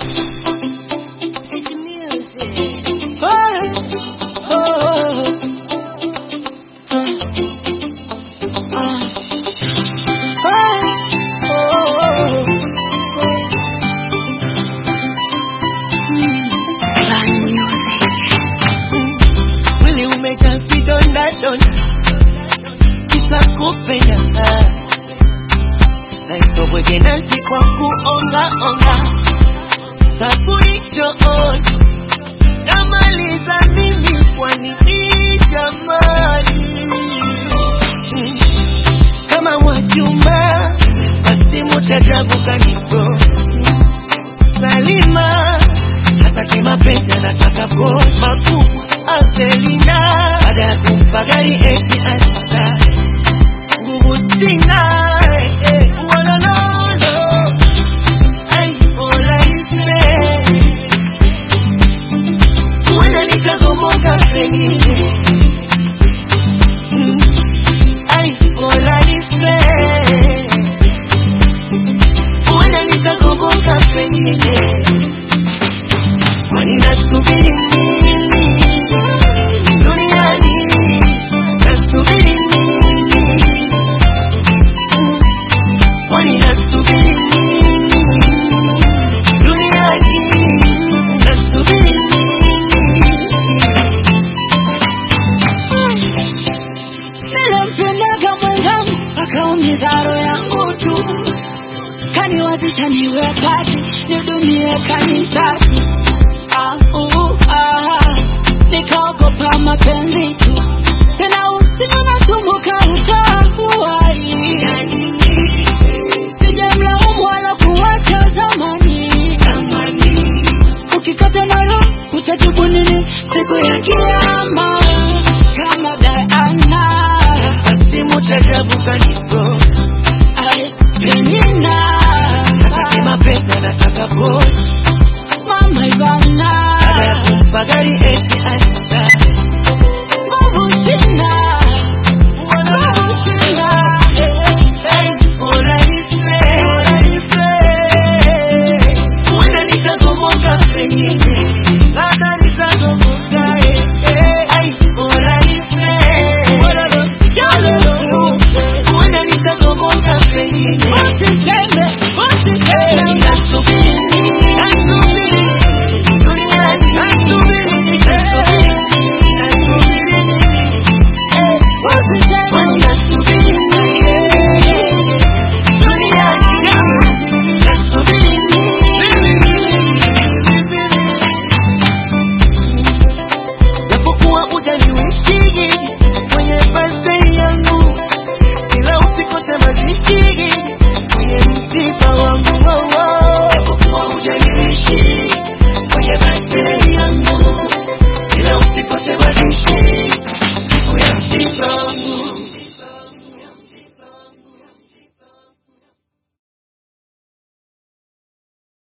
City music. Mwili umejaa vidonda kisa kupenda na itobwege nasi kwa kuonga sabuni chooni namaliza mimi kwa nini jamani kama Mwajuma basi mutajabu kaniko Salima hata kimapenzi anataka boss makubwa Avelina baada ya kumpa gari eti asita nguvu sina kaniwazisha niwe kati nihudumie kanitaki nikaogopa mapenzi tu tena usiku natumbuka utahuai